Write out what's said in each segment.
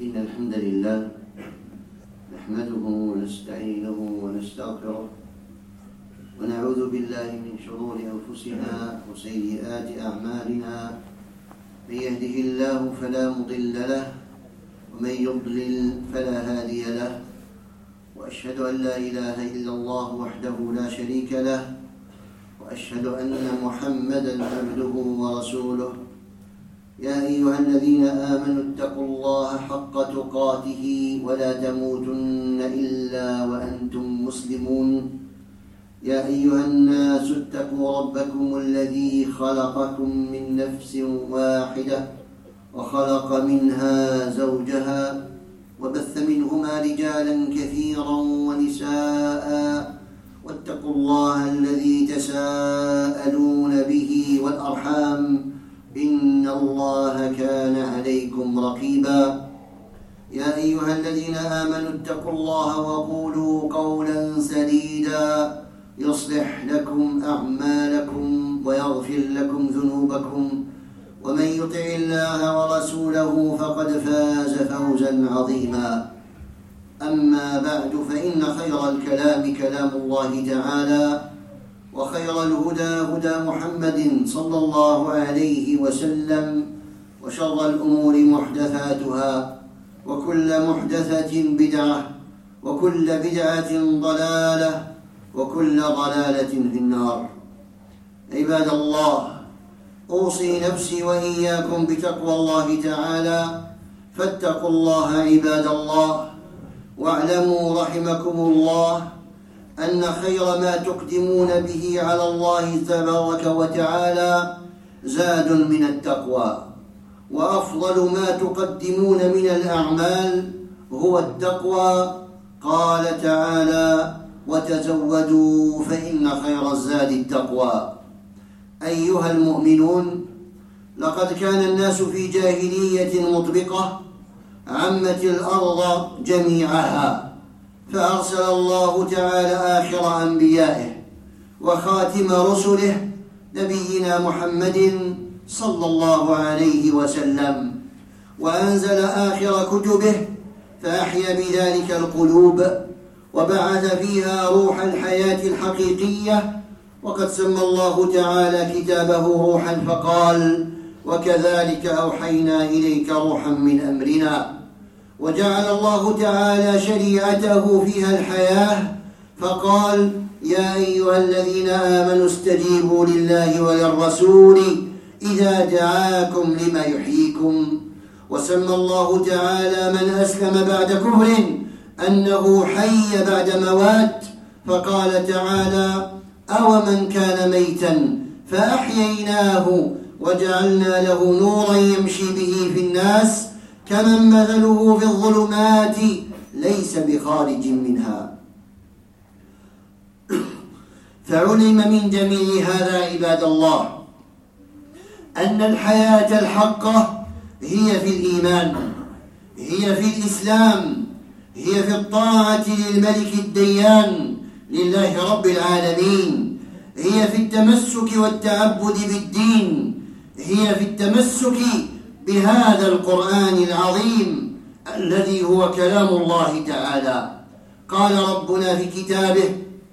إن الحمد لله نحمده ونستعينه ونستغفره ونعوذ بالله من شرور أنفسنا وسيئات أعمالنا. من يهده الله فلا مضل له ومن يضلل فلا هادي له، وأشهد أن لا إله إلا الله وحده لا شريك له، وأشهد أن محمدا عبده ورسوله. يا أيها الذين آمنوا اتقوا الله حق تقاته ولا تموتن إلا وأنتم مسلمون. يا أيها الناس اتقوا ربكم الذي خلقكم من نفس واحدة وخلق منها زوجها وبث منهما رجالا كثيرا ونساء، واتقوا الله الذي تساءلون به والأرحام إن الله كان عليكم رقيبا. يا أيها الذين آمنوا اتقوا الله وقولوا قولا سديدا يصلح لكم أعمالكم ويغفر لكم ذنوبكم، ومن يطع الله ورسوله فقد فاز فوزا عظيما. أما بعد، فإن خير الكلام كلام الله تعالى، وخير الهدى هدى محمد صلى الله عليه وسلم، وشر الأمور محدثاتها، وكل محدثة بدعة، وكل بدعة ضلالة، وكل ضلالة في النار. عباد الله، أوصي نفسي وإياكم بتقوى الله تعالى، فاتقوا الله عباد الله، واعلموا رحمكم الله أن خير ما تقدمون به على الله تبارك وتعالى زاد من التقوى، وأفضل ما تقدمون من الأعمال هو التقوى. قال تعالى: وتزودوا فإن خير الزاد التقوى. أيها المؤمنون، لقد كان الناس في جاهلية مطبقة عمت الأرض جميعها، فأرسل الله تعالى آخر أنبيائه وخاتم رسله نبينا محمد صلى الله عليه وسلم، وأنزل آخر كتبه فأحيا بذلك القلوب وبعث فيها روح الحياة الحقيقية. وقد سمى الله تعالى كتابه روحا فقال: وكذلك أوحينا إليك روحا من أمرنا. وجعل الله تعالى شريعته فيها الحياة فقال: يا أيها الذين آمنوا استجيبوا لله وللرسول إذا دعاكم لما يحييكم. وسمى الله تعالى من أسلم بعد كفر أنه حي بعد موات، فقال تعالى: أومن كان ميتا فأحييناه وجعلنا له نورا يمشي به في الناس كمن مثله في الظلمات ليس بخارج منها. فعلم من جميع هذا عباد الله أن الحياة الحقة هي في الإيمان، هي في الإسلام، هي في الطاعة للملك الديان لله رب العالمين، هي في التمسك والتعبد بالدين، هي في التمسك بهذا القرآن العظيم الذي هو كلام الله تعالى. قال ربنا في كتابه: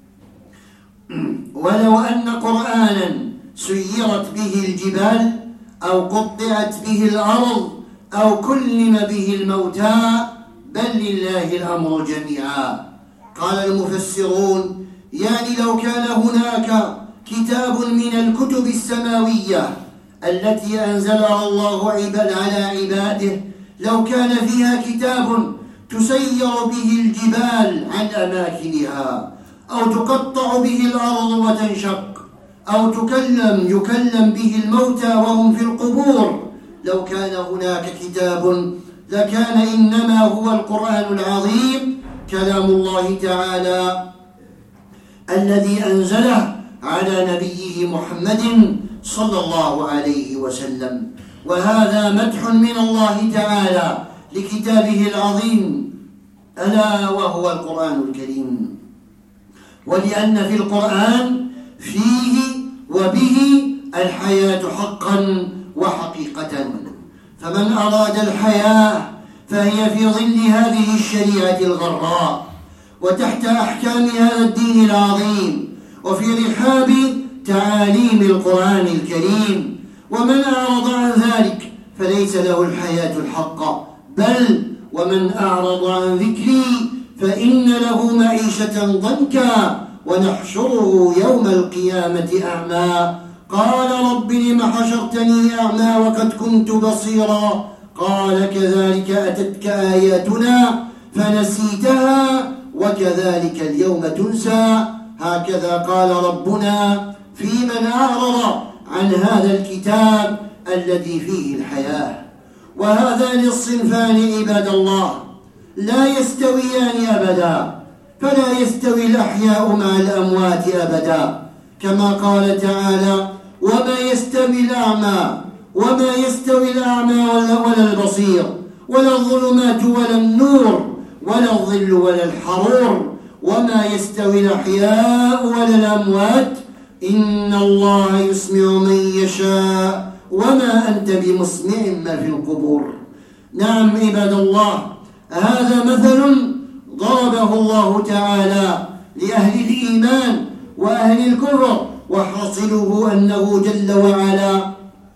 ولو أن قرآنا سيرت به الجبال أو قطعت به الأرض أو كلم به الموتى بل لله الأمر جميعا. قال المفسرون: يعني لو كان هناك كتاب من الكتب السماوية التي أنزلها الله على عباده، لو كان فيها كتاب تسير به الجبال عن أماكنها، أو تقطع به الأرض وتنشق، أو يكلم به الموتى وهم في القبور، لو كان هناك كتاب لكان إنما هو القرآن العظيم كلام الله تعالى الذي أنزله على نبيه محمد صلى الله عليه وسلم. وهذا مدح من الله تعالى لكتابه العظيم ألا وهو القرآن الكريم. ولأن في القرآن فيه وبه الحياة حقا وحقيقة، فمن أراد الحياة فهي في ظل هذه الشريعة الغراء وتحت أحكام هذا الدين العظيم وفي رحاب تعاليم القرآن الكريم. ومن أعرض عن ذلك فليس له الحياة الحقة، بل ومن أعرض عن ذكري فإن له معيشة ضنكا ونحشره يوم القيامة أعمى. قال رب لم حشرتني أعمى وقد كنت بصيرا قال كذلك أتتك آياتنا فنسيتها وكذلك اليوم تنسى. هكذا قال ربنا في من أعرض عن هذا الكتاب الذي فيه الحياة. وهذان الصنفان عباد الله لا يستويان أبدا، فلا يستوي الأحياء مع الأموات أبدا، كما قال تعالى وما يستوي الأعمى ولا البصير ولا الظلمات ولا النور ولا الظل ولا الحرور وما يستوي الأحياء ولا الأموات إن الله يسمع من يشاء وما أنت بمسمع من في القبور. نعم عباد الله، هذا مثل ضربه الله تعالى لأهل الإيمان وأهل الكفر، وحاصله أنه جل وعلا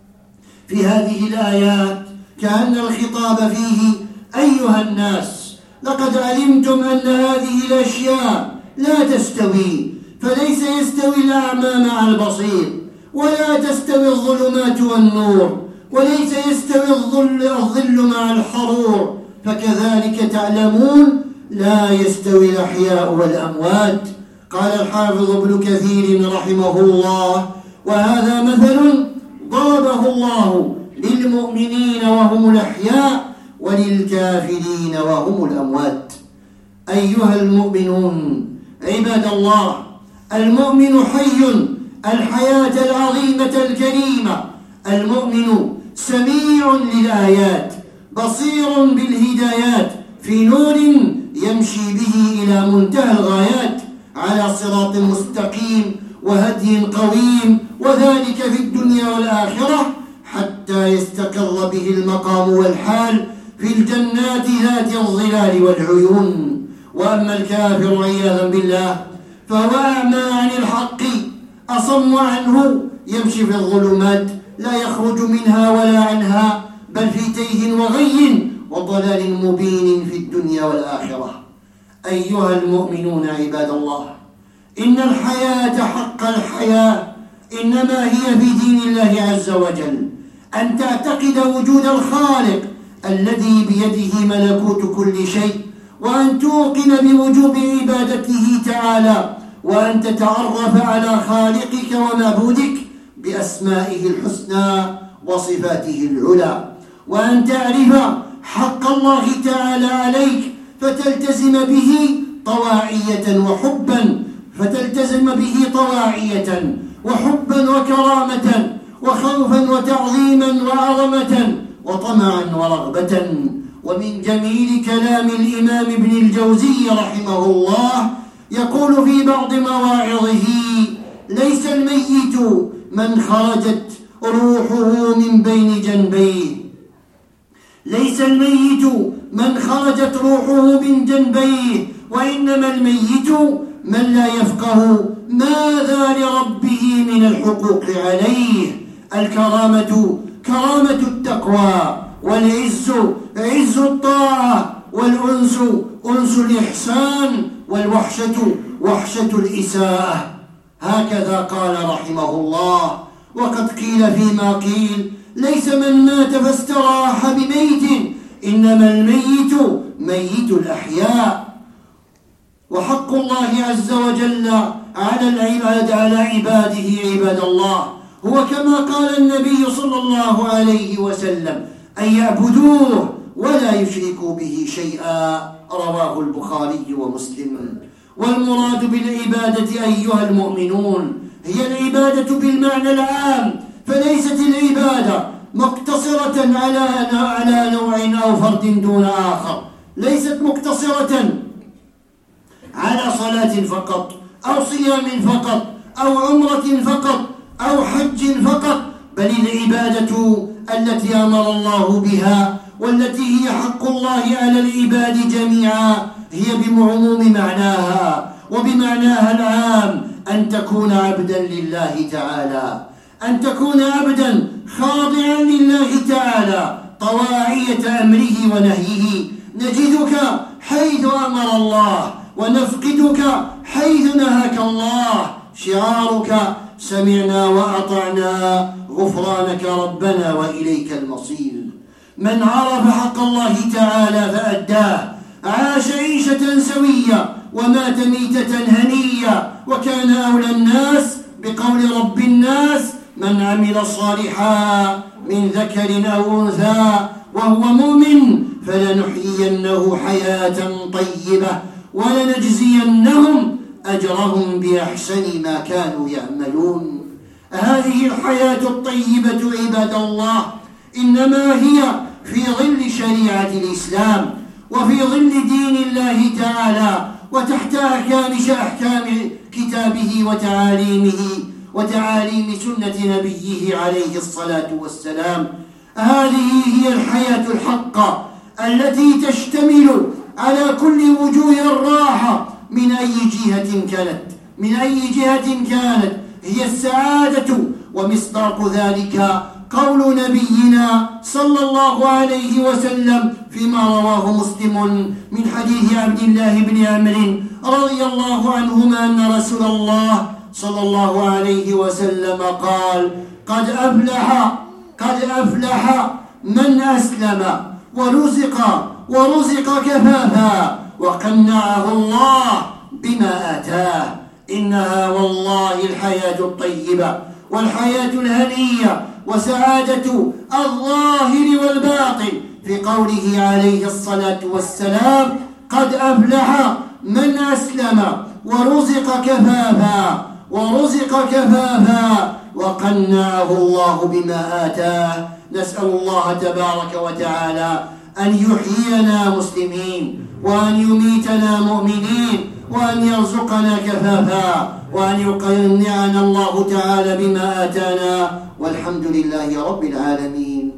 في هذه الآيات كأن الخطاب فيه أيها الناس لقد علمتم أن هذه الأشياء لا تستوي، فليس يستوي الأعمى مع البصير، ولا تستوي الظلمات والنور، وليس يستوي الظل مع الحرور، فكذلك تعلمون لا يستوي الأحياء والأموات. قال الحافظ ابن كثير رحمه الله وهذا مثل ضربه الله للمؤمنين وهم الأحياء وللكافرين وهم الأموات. أيها المؤمنون عباد الله، المؤمن حي الحياة العظيمة الكريمة، المؤمن سميع للآيات بصير بالهدايات في نور يمشي به إلى منتهى الغايات على صراط مستقيم وهدي قويم، وذلك في الدنيا والآخرة حتى يستقر به المقام والحال في الجنات ذات الظلال والعيون. وأما الكافر عياذا بالله فهو أعمى عن الحق أصم عنه، يمشي في الظلمات لا يخرج منها ولا عنها، بل في تيه وغي وضلال مبين في الدنيا والآخرة. أيها المؤمنون عباد الله، إن الحياة حق الحياة إنما هي في دين الله عز وجل، أن تعتقد وجود الخالق الذي بيده ملكوت كل شيء، وأن توقن بوجوب عبادته تعالى، وأن تتعرف على خالقك ومعبودك بأسمائه الحسنى وصفاته العلى، وأن تعرف حق الله تعالى عليك فتلتزم به طواعية وحبا وكرامة وخوفا وتعظيما وعظمة وطمعا ورغبة. ومن جميل كلام الإمام ابن الجوزي رحمه الله يقول في بعض مواعظه: ليس الميت من خرجت روحه من بين جنبيه، ليس الميت من خرجت روحه من جنبيه، وإنما الميت من لا يفقه ماذا لربه من الحقوق عليه. الكرامة كرامة التقوى، والعز عز الطاعة، والأنس أنس الإحسان، والوحشة وحشة الإساءة. هكذا قال رحمه الله. وقد قيل فيما قيل: ليس من مات فاستراح بميت، إنما الميت ميت الأحياء. وحق الله عز وجل على عباده عباد الله هو كما قال النبي صلى الله عليه وسلم: أن يعبدوه ولا يشركوا به شيئا. رواه البخاري ومسلم. والمراد بالعبادة أيها المؤمنون هي العبادة بالمعنى العام، فليست العبادة مقتصرة على نوع أو فرد دون آخر، ليست مقتصرة على صلاة فقط أو صيام فقط أو عمرة فقط أو حج فقط، بل العبادة التي أمر الله بها والتي هي حق الله على العباد جميعا، هي بعموم معناها وبمعناها العام أن تكون عبدا لله تعالى، أن تكون عبدا خاضعا لله تعالى طواعية أمره ونهيه. نجدك حيث أمر الله ونفقدك حيث نهاك الله. شعارك سمعنا وأطعنا غفرانك ربنا وإليك المصير. من عرف حق الله تعالى فأداه عاش عيشة سوية ومات ميتة هنية، وكان أولى الناس بقول رب الناس: من عمل صالحا من ذكر أو أنثى وهو مؤمن فلنحيينه حياة طيبة ولنجزينهم أجرهم بأحسن ما كانوا يعملون. هذه الحياة الطيبة عباد الله إنما هي في ظل شريعة الإسلام وفي ظل دين الله تعالى وتحت أحكام كتابه وتعاليم سنة نبيه عليه الصلاة والسلام. هذه هي الحياة الحقة التي تشتمل على كل وجوه الراحة من أي جهة كانت هي السعادة. ومصداق ذلك قول نبينا صلى الله عليه وسلم فيما رواه مسلم من حديث عبد الله بن عمرو رضي الله عنهما أن رسول الله صلى الله عليه وسلم قال: قد أفلح من أسلم ورزق كفافا وقنعه الله بما آتاه. إنها والله الحياة الطيبة والحياة الهنية وسعادة الظاهر والباطن في قوله عليه الصلاة والسلام: قد أفلح من أسلم ورزق كفافا وقنعه الله بما آتاه. نسأل الله تبارك وتعالى أن يحيينا مسلمين وأن يميتنا مؤمنين وأن يرزقنا كفافا وأن يقنعنا الله تعالى بما آتانا، والحمد لله رب العالمين.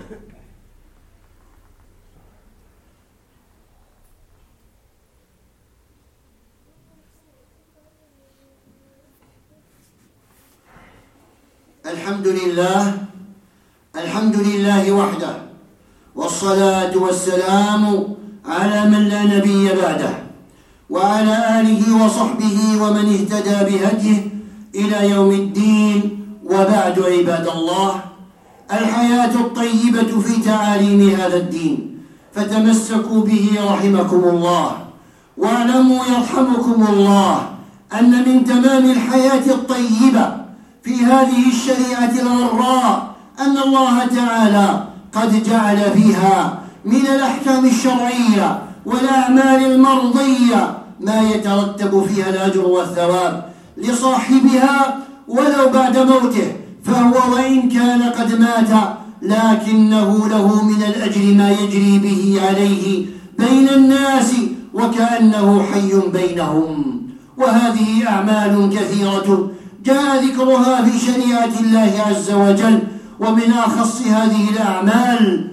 الحمد لله وحده، والصلاة والسلام على من لا نبي بعده، وعلى آله وصحبه ومن اهتدى بهديه إلى يوم الدين. وبعد عباد الله، الحياة الطيبة في تعاليم هذا الدين، فتمسكوا به رحمكم الله. واعلموا يرحمكم الله أن من تمام الحياة الطيبة في هذه الشريعة الغراء أن الله تعالى قد جعل فيها من الأحكام الشرعية والأعمال المرضية ما يترتب فيها الأجر والثواب لصاحبها ولو بعد موته، فهو وإن كان قد مات لكنه له من الأجر ما يجري به عليه بين الناس وكأنه حي بينهم. وهذه أعمال كثيرة جاء ذكرها في شريعة الله عز وجل، ومن أخص هذه الأعمال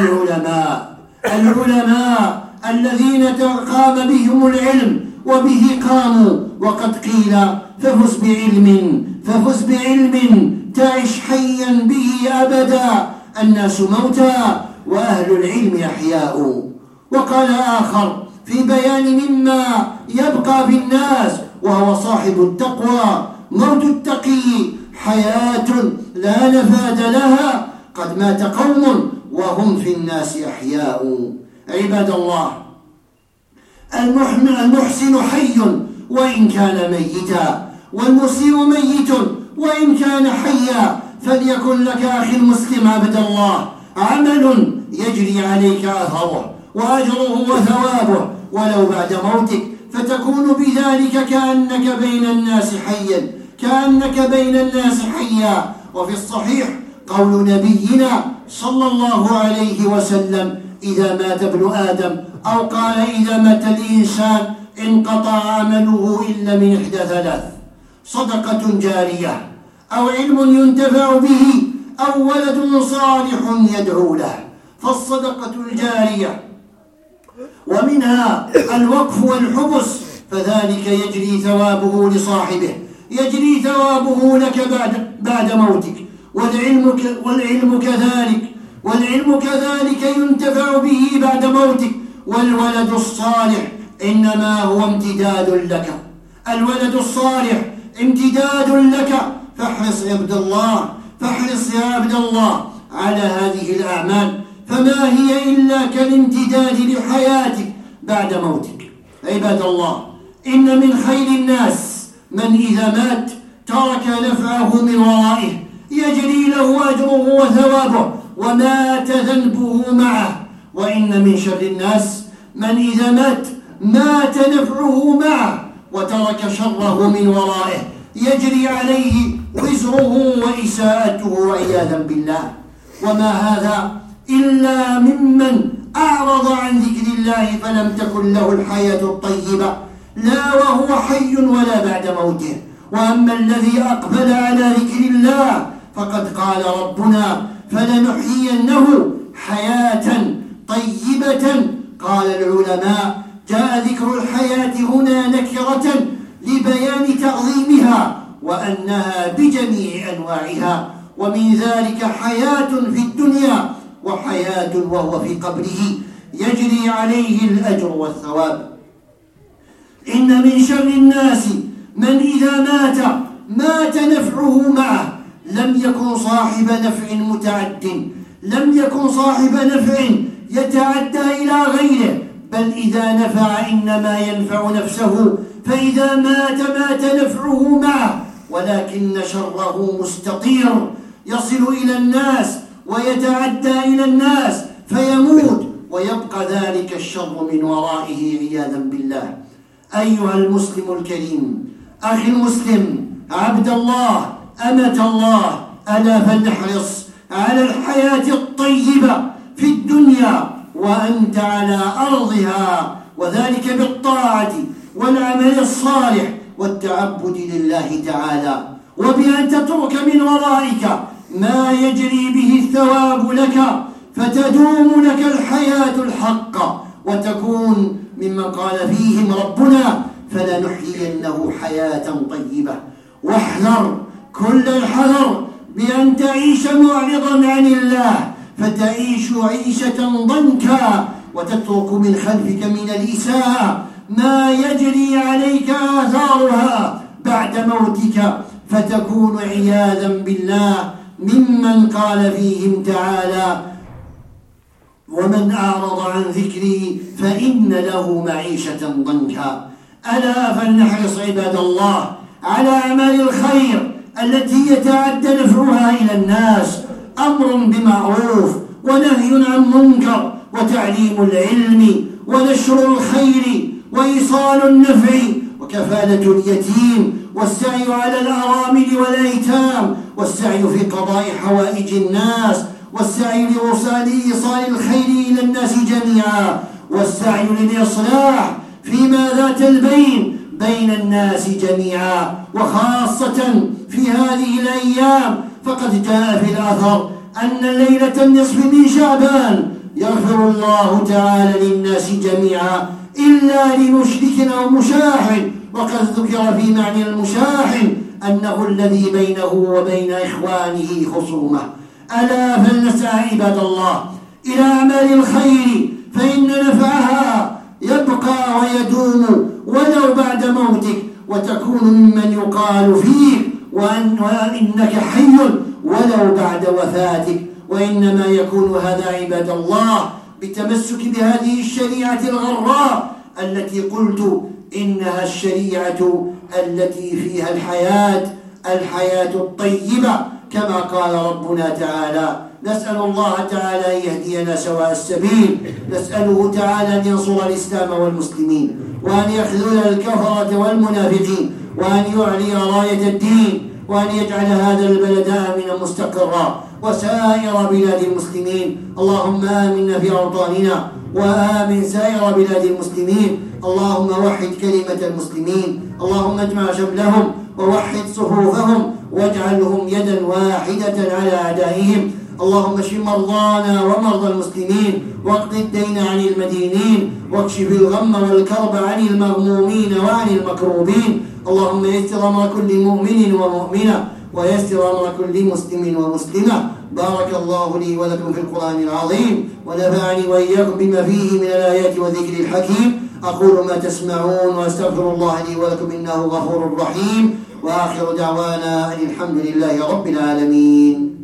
العلماء الذين قام بهم العلم وبه قاموا. وقد قيل: ففز بعلم تعش حيا به أبدا، الناس موتى وأهل العلم أحياء. وقال آخر في بيان مما يبقى في الناس وهو صاحب التقوى: موت التقي حياة لا نفاد لها، قد مات قوم وهم في الناس أحياء. عباد الله، المحسن حي وإن كان ميتا، والمسيء ميت وإن كان حيا. فليكن لك أخي المسلم عبد الله عمل يجري عليك أثره وأجره وثوابه ولو بعد موتك، فتكون بذلك كأنك بين الناس حيا. وفي الصحيح قول نبينا صلى الله عليه وسلم: إذا مات ابن آدم، أو قال إذا مات الإنسان، انقطع عمله إلا من إحدى ثلاث: صدقة جارية، أو علم ينتفع به، أو ولد صالح يدعو له. فالصدقة الجارية، ومنها الوقف والحبس، فذلك يجري ثوابه لصاحبه، يجري ثوابه لك بعد موتك. والعلم كذلك ينتفع به بعد موتك. والولد الصالح إنما هو امتداد لك، الولد الصالح امتداد لك. فاحرص يا عبد الله على هذه الأعمال، فما هي إلا كالامتداد لحياتك بعد موتك. عباد الله، إن من خير الناس من إذا مات ترك نفعه من ورائه، يجري له أجره وثوابه ومات ذنبه معه. وإن من شر الناس من إذا مات نفعه معه وترك شره من ورائه، يجري عليه وزره وإساءته عياذا بالله. وما هذا إلا ممن أعرض عن ذكر الله فلم تكن له الحياة الطيبة، لا وهو حي ولا بعد موته. وأما الذي أقبل على ذكر الله فقد قال ربنا: فلنحيينه حياة طيبة. قال العلماء: جاء ذكر الحياة هنا نكرة لبيان تعظيمها وأنها بجميع أنواعها، ومن ذلك حياة في الدنيا وحياة وهو في قبره يجري عليه الأجر والثواب. إن من شر الناس من إذا مات نفعه معه، لم يكن صاحب نفع متعد، لم يكن صاحب نفع يتعدى إلى غيره، بل إذا نفع إنما ينفع نفسه، فإذا مات نفعه معه، ولكن شره مستطير يصل إلى الناس ويتعدى إلى الناس فيموت ويبقى ذلك الشر من ورائه عياذا بالله. أيها المسلم الكريم، أخي المسلم، عبد الله، أمة الله، ألا فلنحرص على الحياة الطيبة في الدنيا وأنت على أرضها، وذلك بالطاعة والعمل الصالح والتعبد لله تعالى، وبأن تترك من ورائك ما يجري به الثواب لك، فتدوم لك الحياة الحق وتكون ممن قال فيهم ربنا: فلنحيينه حياة طيبة. واحذر كل الحذر بأن تعيش معرضا عن الله، فتعيش عيشة ضنكا وتترك من خلفك من الإساءة ما يجري عليك آثارها بعد موتك، فتكون عياذا بالله ممن قال فيهم تعالى: ومن أعرض عن ذكري فإن له معيشة ضنكا. ألا فلنحرص عباد الله على أعمال الخير التي يتعدى نفعها إلى الناس، أمر بمعروف ونهي عن منكر وتعليم العلم ونشر الخير وإيصال النفع وكفالة اليتيم والسعي على الأرامل والأيتام والسعي في قضاء حوائج الناس والسعي لإيصال الخير إلى الناس جميعا والسعي للإصلاح فيما ذات البين بين الناس جميعا، وخاصة في هذه الأيام فقد جاء في الأثر أن ليلة النصف من شعبان يغفر الله تعالى للناس جميعا إلا لمشرك أو مشاحن، وقد ذكر في معنى المشاحن أنه الذي بينه وبين إخوانه خصومة. ألا فلنسعى عباد الله إلى أعمال الخير، فإن نفعها يبقى ويدوم ولو بعد موتك، وتكون ممن يقال فيك وإنك حي ولو بعد وفاتك. وإنما يكون هذا عباد الله بالتمسك بهذه الشريعة الغراء التي قلت إنها الشريعة التي فيها الحياة الطيبة كما قال ربنا تعالى. نسأل الله تعالى أن يهدينا سواء السبيل، نسأله تعالى أن ينصر الإسلام والمسلمين، وأن يخذل الكفرة والمنافقين، وأن يعلي راية الدين، وأن يجعل هذا البلد آمنا مستقرا وسائر بلاد المسلمين. اللهم آمنا في أوطاننا وآمن سائر بلاد المسلمين. اللهم وحد كلمة المسلمين، اللهم اجمع شملهم ووحد صفوفهم واجعلهم يدا واحدة على أعدائهم. اللهم اشف مرضانا ومرضى المسلمين، واقض الدين عن المدينين، واكشف الغم والكرب عن المغمومين وعن المكروبين. اللهم يسر أمر كل مؤمن ومؤمنة، ويسر أمر كل مسلم ومسلمة. بارك الله لي ولكم في القرآن العظيم، ونفعني وإياكم بما فيه من الآيات والذكر الحكيم. أقول ما تسمعون، وأستغفر الله لي ولكم إنه غفور رحيم، وآخر دعوانا أن الحمد لله رب العالمين.